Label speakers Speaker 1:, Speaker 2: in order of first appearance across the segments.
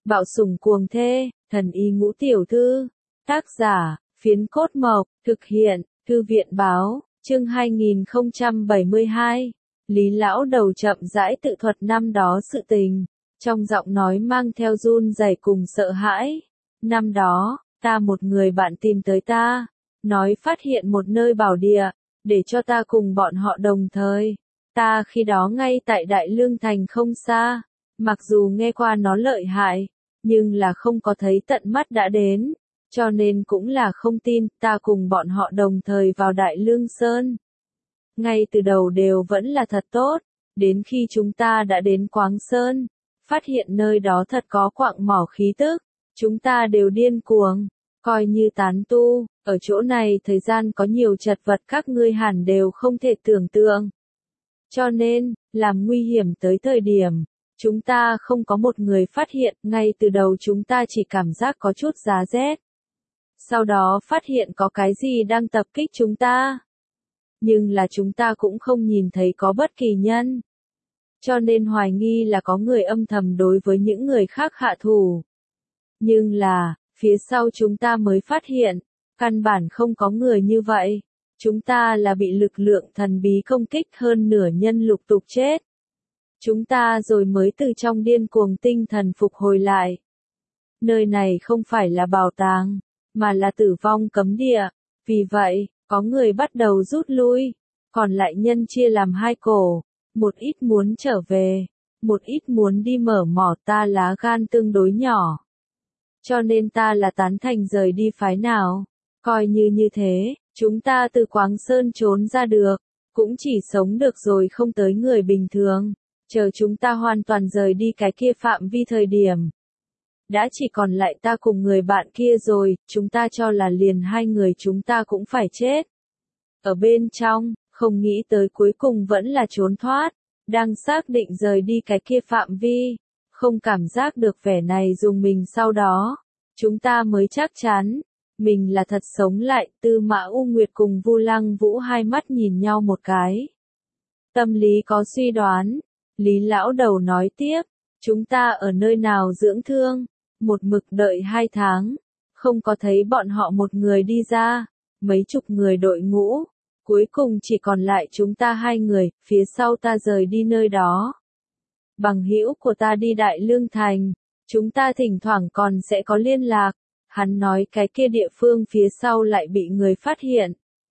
Speaker 1: Bạo sủng cuồng thê, thần y ngũ tiểu thư. Tác giả, Phiến Cốt Mộc, thực hiện, Thư viện báo, chương 2072. Lý lão đầu chậm rãi tự thuật năm đó sự tình, trong giọng nói mang theo run rẩy cùng sợ hãi. Năm đó, một người bạn tìm tới ta, nói phát hiện một nơi bảo địa, để cho ta cùng bọn họ đồng thời. Ta khi đó ngay tại Đại Lương Thành không xa, mặc dù nghe qua nó lợi hại, nhưng là không có thấy tận mắt đã đến, cho nên cũng là không tin. Ta cùng bọn họ đồng thời vào Đại Lương Sơn. Ngay từ đầu đều vẫn là thật tốt, đến khi chúng ta đã đến Quáng Sơn, phát hiện nơi đó thật có quặng mỏ khí tức, chúng ta đều điên cuồng, coi như tán tu, ở chỗ này thời gian có nhiều chật vật các ngươi hẳn đều không thể tưởng tượng. Cho nên, làm nguy hiểm tới thời điểm, chúng ta không có một người phát hiện, ngay từ đầu chúng ta chỉ cảm giác có chút giá rét. Sau đó phát hiện có cái gì đang tập kích chúng ta. Nhưng là chúng ta cũng không nhìn thấy có bất kỳ nhân. Cho nên hoài nghi là có người âm thầm đối với những người khác hạ thủ. Nhưng là, phía sau chúng ta mới phát hiện, căn bản không có người như vậy. Chúng ta là bị lực lượng thần bí công kích, hơn nửa nhân lục tục chết. Chúng ta rồi mới từ trong điên cuồng tinh thần phục hồi lại. Nơi này không phải là bảo tàng, mà là tử vong cấm địa. Vì vậy, có người bắt đầu rút lui, còn lại nhân chia làm hai cổ, một ít muốn trở về, một ít muốn đi mở mỏ. Ta lá gan tương đối nhỏ, cho nên ta là tán thành rời đi phái nào. Coi như thế, chúng ta từ Quáng Sơn trốn ra được, cũng chỉ sống được rồi không tới người bình thường. Chờ chúng ta hoàn toàn rời đi cái kia phạm vi thời điểm, đã chỉ còn lại ta cùng người bạn kia rồi, chúng ta cho là liền hai người chúng ta cũng phải chết. Ở bên trong, không nghĩ tới cuối cùng vẫn là trốn thoát, đang xác định rời đi cái kia phạm vi, không cảm giác được vẻ này dùng mình. Sau đó, chúng ta mới chắc chắn, mình là thật sống lại. Tư Mã U Nguyệt cùng Vu Lăng Vũ hai mắt nhìn nhau một cái. Tâm lý có suy đoán, Lý lão đầu nói tiếp, chúng ta ở nơi nào dưỡng thương, một mực đợi 2 tháng, không có thấy bọn họ một người đi ra, mấy chục người đội ngũ, cuối cùng chỉ còn lại chúng ta 2 người, phía sau ta rời đi nơi đó. Bằng hữu của ta đi Đại Lương Thành, chúng ta thỉnh thoảng còn sẽ có liên lạc. Hắn nói cái kia địa phương phía sau lại bị người phát hiện.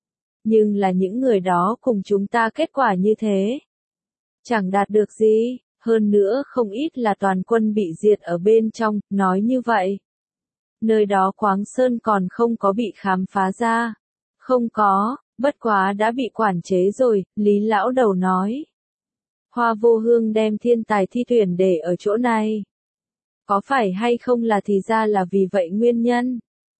Speaker 1: Nhưng là những người đó cùng chúng ta kết quả như thế, chẳng đạt được gì, hơn nữa không ít là toàn quân bị diệt ở bên trong. Nói như vậy, nơi đó Quáng Sơn còn không có bị khám phá ra. Không có, bất quá đã bị quản chế rồi, Lý lão đầu nói. Hoa Vô Hương đem thiên tài thi tuyển để ở chỗ này. Có phải hay không là thì ra là vì vậy nguyên nhân?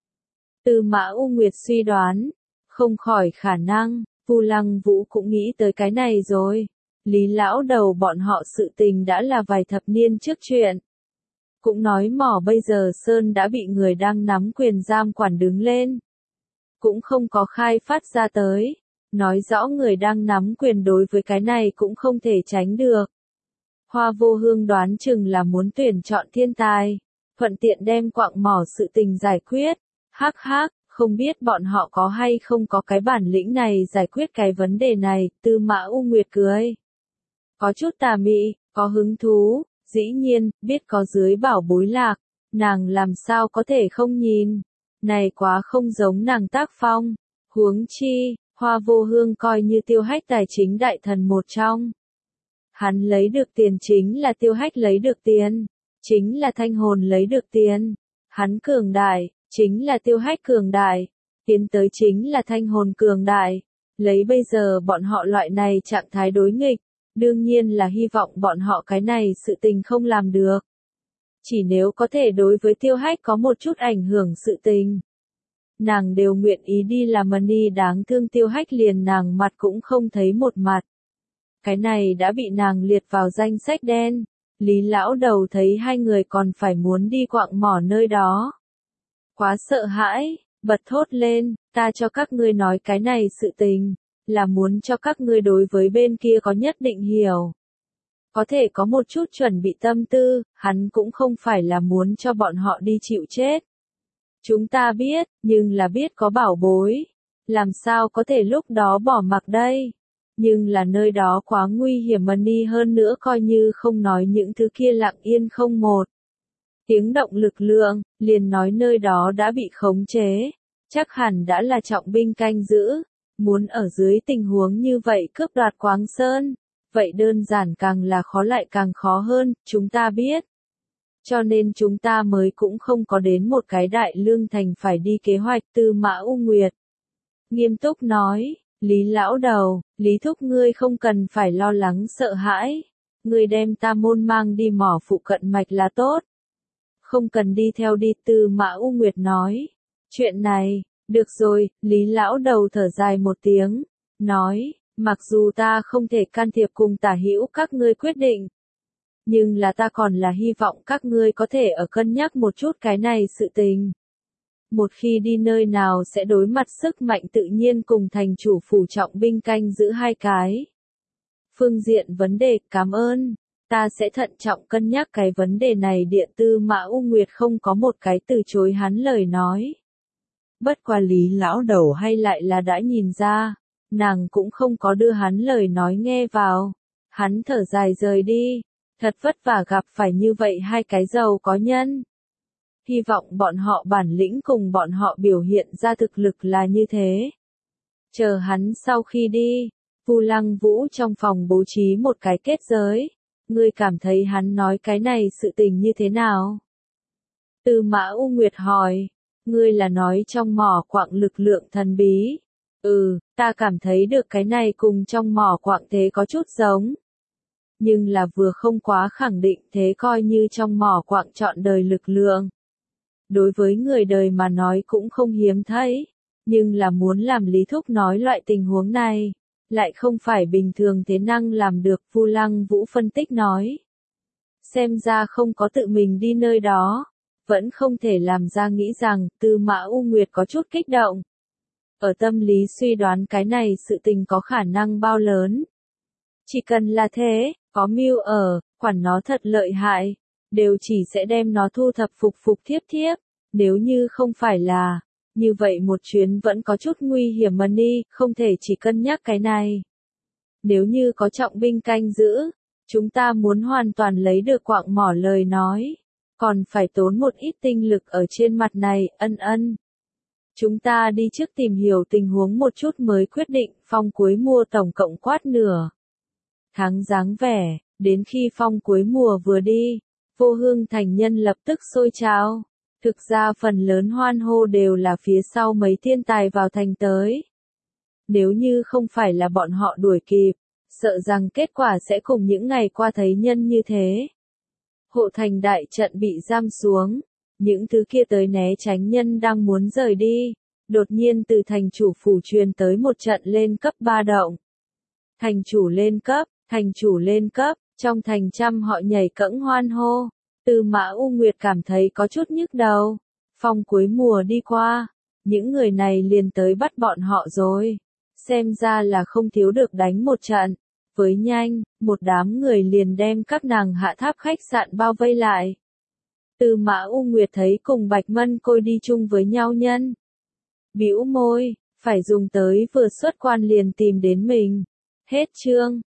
Speaker 1: Tư Mã U Nguyệt suy đoán, không khỏi khả năng. Vu Lăng Vũ cũng nghĩ tới cái này rồi. Lý lão đầu bọn họ sự tình đã là vài thập niên trước chuyện. Cũng nói mỏ bây giờ Sơn đã bị người đang nắm quyền giam quản đứng lên. Cũng không có khai phát ra tới. Nói rõ người đang nắm quyền đối với cái này cũng không thể tránh được. Hoa Vô Hương đoán chừng là muốn tuyển chọn thiên tài, thuận tiện đem quặng mỏ sự tình giải quyết. Hắc hắc, không biết bọn họ có hay không có cái bản lĩnh này giải quyết cái vấn đề này. Tư Mã U Nguyệt cười, có chút tà mị, có hứng thú. Dĩ nhiên, biết có dưới bảo bối lạc, nàng làm sao có thể không nhìn. Này quá không giống nàng tác phong. Huống chi, Hoa Vô Hương coi như Tiêu Hách tài chính đại thần một trong. Hắn lấy được tiền chính là Tiêu Hách lấy được tiền, chính là Thanh Hồn lấy được tiền. Hắn cường đại, chính là Tiêu Hách cường đại, tiến tới chính là Thanh Hồn cường đại. Lấy bây giờ bọn họ loại này trạng thái đối nghịch, đương nhiên là hy vọng bọn họ cái này sự tình không làm được. Chỉ nếu có thể đối với Tiêu Hách có một chút ảnh hưởng sự tình, nàng đều nguyện ý đi làm. Mani đáng thương Tiêu Hách liền nàng mặt cũng không thấy một mặt. Cái này đã bị nàng liệt vào danh sách đen. Lý lão đầu thấy 2 người còn phải muốn đi quặng mỏ nơi đó, quá sợ hãi, bật thốt lên, ta cho các ngươi nói cái này sự tình, là muốn cho các ngươi đối với bên kia có nhất định hiểu. có thể có một chút chuẩn bị tâm tư, hắn cũng không phải là muốn cho bọn họ đi chịu chết. Chúng ta biết, nhưng là biết có bảo bối. Làm sao có thể lúc đó bỏ mặc đây? Nhưng là nơi đó quá nguy hiểm mà đi hơn nữa coi như không nói những thứ kia lặng yên không một tiếng động lực lượng, liền nói nơi đó đã bị khống chế. Chắc hẳn đã là trọng binh canh giữ. Muốn ở dưới tình huống như vậy cướp đoạt Quáng Sơn. Vậy đơn giản càng là khó lại càng khó hơn, chúng ta biết. Cho nên chúng ta mới cũng không có đến một cái đại lương thành phải đi kế hoạch. Tư Mã U Nguyệt nghiêm túc nói, Lý lão đầu, Lý thúc ngươi không cần phải lo lắng sợ hãi. Ngươi đem ta môn mang đi mỏ phụ cận mạch là tốt. Không cần đi theo đi. Tư Mã U Nguyệt nói. Chuyện này, được rồi, Lý lão đầu thở dài một tiếng, nói, mặc dù ta không thể can thiệp cùng Tả Hữu các ngươi quyết định, nhưng là ta còn là hy vọng các ngươi có thể ở cân nhắc một chút cái này sự tình. Một khi đi nơi nào sẽ đối mặt sức mạnh tự nhiên cùng thành chủ phủ trọng binh canh giữ hai cái phương diện vấn đề. Cảm ơn, ta sẽ thận trọng cân nhắc cái vấn đề này. Điện Tư Mã U Nguyệt không có một cái từ chối hắn lời nói. Bất qua Lý lão đầu hay lại là đã nhìn ra, nàng cũng không có đưa hắn lời nói nghe vào. Hắn thở dài rời đi, thật vất vả gặp phải như vậy hai cái giàu có nhân. Hy vọng bọn họ bản lĩnh cùng bọn họ biểu hiện ra thực lực là như thế. Chờ hắn sau khi đi, Vu Lăng Vũ trong phòng bố trí một cái kết giới. Ngươi cảm thấy hắn nói cái này sự tình như thế nào? Tư Mã U Nguyệt hỏi. Ngươi là nói trong mỏ quặng lực lượng thần bí. Ta cảm thấy được cái này cùng trong mỏ quặng thế có chút giống. Nhưng là vừa không quá khẳng định, thế coi như trong mỏ quặng trọn đời lực lượng. Đối với người đời mà nói cũng không hiếm thấy. Nhưng là muốn làm Lý thúc nói loại tình huống này, lại không phải bình thường thế năng làm được. Vu Lăng Vũ phân tích nói. Xem ra không có tự mình đi nơi đó. Vẫn không thể làm ra nghĩ rằng. Tư Mã U Nguyệt có chút kích động. Ở tâm lý suy đoán cái này sự tình có khả năng bao lớn. Chỉ cần là thế, có mưu ở, quản nó thật lợi hại, đều chỉ sẽ đem nó thu thập phục thiếp thiếp. Nếu như không phải là, như vậy một chuyến vẫn có chút nguy hiểm mà đi, không thể chỉ cân nhắc cái này. Nếu như có trọng binh canh giữ, chúng ta muốn hoàn toàn lấy được quặng mỏ lời nói, còn phải tốn một ít tinh lực ở trên mặt này. Chúng ta đi trước tìm hiểu tình huống một chút mới quyết định. Phong cuối mùa tổng cộng quát nửa tháng dáng vẻ, đến khi phong cuối mùa vừa đi, Vô Hương thành nhân lập tức sôi trào. Thực ra phần lớn hoan hô đều là phía sau mấy thiên tài vào thành tới. Nếu như không phải là bọn họ đuổi kịp, sợ rằng kết quả sẽ cùng những ngày qua thấy nhân như thế. Hộ thành đại trận bị giam xuống, những thứ kia tới né tránh nhân đang muốn rời đi. Đột nhiên từ thành chủ phủ truyền tới một trận lên cấp ba động. Thành chủ lên cấp, thành chủ lên cấp, trong thành trăm họ nhảy cẫng hoan hô. Tư Mã U Nguyệt cảm thấy có chút nhức đầu. Phong cuối mùa đi qua, những người này liền tới bắt bọn họ rồi. Xem ra là không thiếu được đánh một trận. Với nhanh, một đám người liền đem các nàng hạ tháp khách sạn bao vây lại. Tư Mã U Nguyệt thấy cùng Bạch Mân Côi đi chung với nhau nhân. Bĩu môi, phải dùng tới vừa xuất quan liền tìm đến mình. Hết chương.